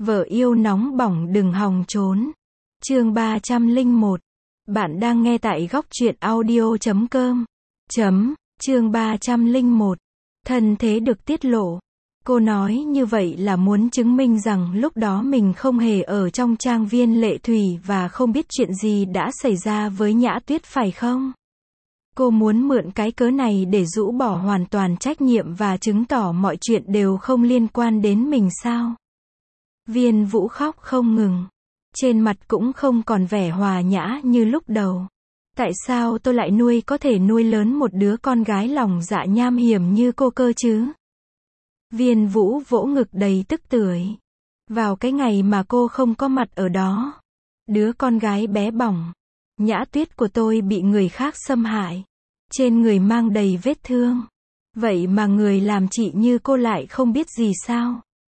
Vợ yêu nóng bỏng đừng hòng trốn. Chương 301. Bạn đang nghe tại góc truyện audio.com. Chương 301. Thân thế được tiết lộ. Cô nói như vậy là muốn chứng minh rằng lúc đó mình không hề ở trong trang viên Lệ Thủy và không biết chuyện gì đã xảy ra với Nhã Tuyết phải không? Cô muốn mượn cái cớ này để rũ bỏ hoàn toàn trách nhiệm và chứng tỏ mọi chuyện đều không liên quan đến mình sao? Viên Vũ khóc không ngừng. Trên mặt cũng không còn vẻ hòa nhã như lúc đầu. Tại sao tôi lại có thể nuôi lớn một đứa con gái lòng dạ nham hiểm như cô cơ chứ? Viên Vũ vỗ ngực đầy tức tưởi. Vào cái ngày mà cô không có mặt ở đó, đứa con gái bé bỏng, Nhã Tuyết của tôi bị người khác xâm hại. Trên người mang đầy vết thương. Vậy mà người làm chị như cô lại không biết gì sao?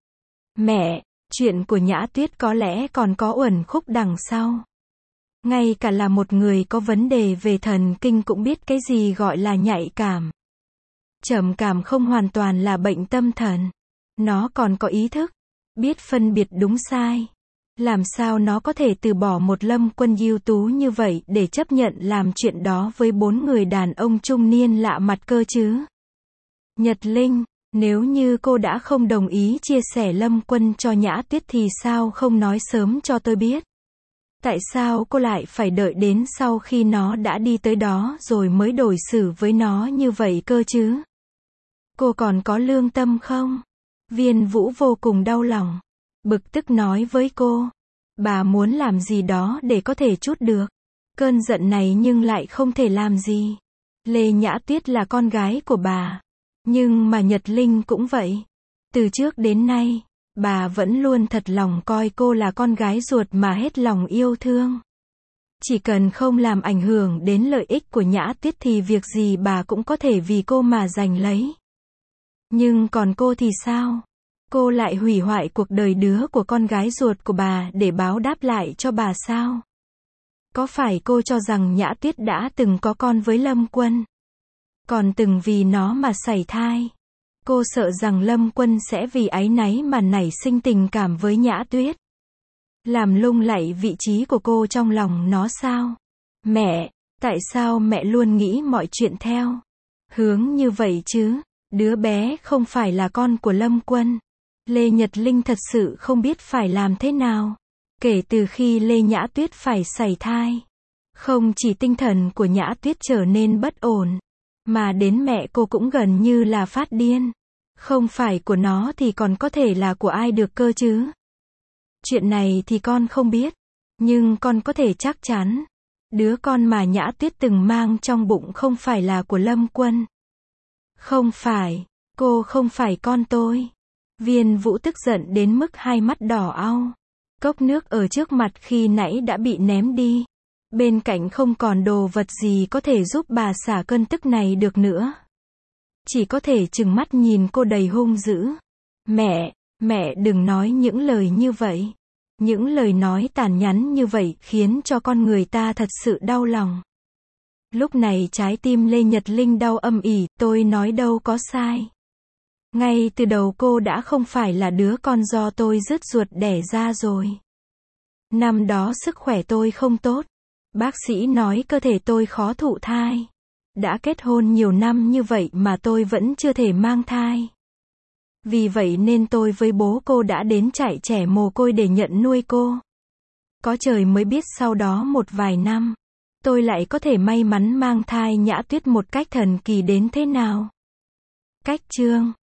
Mẹ, chuyện của Nhã Tuyết có lẽ còn có uẩn khúc đằng sau. Ngay cả là một người có vấn đề về thần kinh cũng biết cái gì gọi là nhạy cảm. Trầm cảm không hoàn toàn là bệnh tâm thần. Nó còn có ý thức, biết phân biệt đúng sai. Làm sao nó có thể từ bỏ một Lâm Quân ưu tú như vậy để chấp nhận làm chuyện đó với 4 người đàn ông trung niên lạ mặt cơ chứ? Nhật Linh, nếu như cô đã không đồng ý chia sẻ Lâm Quân cho Nhã Tuyết thì sao không nói sớm cho tôi biết? Tại sao cô lại phải đợi đến sau khi nó đã đi tới đó rồi mới đối xử với nó như vậy cơ chứ? Cô còn có lương tâm không? Viên Vũ vô cùng đau lòng. Bực tức nói với cô. Bà muốn làm gì đó để có thể trút được cơn giận này nhưng lại không thể làm gì. Lê Nhã Tuyết là con gái của bà. Nhưng mà Nhật Linh cũng vậy. Từ trước đến nay, bà vẫn luôn thật lòng coi cô là con gái ruột mà hết lòng yêu thương. Chỉ cần không làm ảnh hưởng đến lợi ích của Nhã Tuyết thì việc gì bà cũng có thể vì cô mà giành lấy. Nhưng còn cô thì sao? Cô lại hủy hoại cuộc đời đứa của con gái ruột của bà để báo đáp lại cho bà sao? Có phải cô cho rằng Nhã Tuyết đã từng có con với Lâm Quân? Còn từng vì nó mà sảy thai? Cô sợ rằng Lâm Quân sẽ vì áy náy mà nảy sinh tình cảm với Nhã Tuyết. Làm lung lay vị trí của cô trong lòng nó sao? Mẹ, tại sao mẹ luôn nghĩ mọi chuyện theo hướng như vậy chứ? Đứa bé không phải là con của Lâm Quân. Lê Nhật Linh thật sự không biết phải làm thế nào. Kể từ khi Lê Nhã Tuyết phải sảy thai, không chỉ tinh thần của Nhã Tuyết trở nên bất ổn, mà đến mẹ cô cũng gần như là phát điên. Không phải của nó thì còn có thể là của ai được cơ chứ? Chuyện này thì con không biết, nhưng con có thể chắc chắn, đứa con mà Nhã Tuyết từng mang trong bụng không phải là của Lâm Quân. Không phải, cô không phải con tôi. Viên Vũ tức giận đến mức hai mắt đỏ au. Cốc nước ở trước mặt khi nãy đã bị ném đi. Bên cạnh không còn đồ vật gì có thể giúp bà xả cơn tức này được nữa. Chỉ có thể trừng mắt nhìn cô đầy hung dữ. Mẹ đừng nói những lời như vậy. Những lời nói tàn nhẫn như vậy khiến cho con người ta thật sự đau lòng. Lúc này trái tim Lê Nhật Linh đau âm ỉ, tôi nói đâu có sai. Ngay từ đầu cô đã không phải là đứa con do tôi rứt ruột đẻ ra rồi. Năm đó sức khỏe tôi không tốt. Bác sĩ nói cơ thể tôi khó thụ thai. Đã kết hôn nhiều năm như vậy mà tôi vẫn chưa thể mang thai. Vì vậy nên tôi với bố cô đã đến trại trẻ mồ côi để nhận nuôi cô. Có trời mới biết sau đó một vài năm, tôi lại có thể may mắn mang thai Nhã Tuyết một cách thần kỳ đến thế nào. Cách chương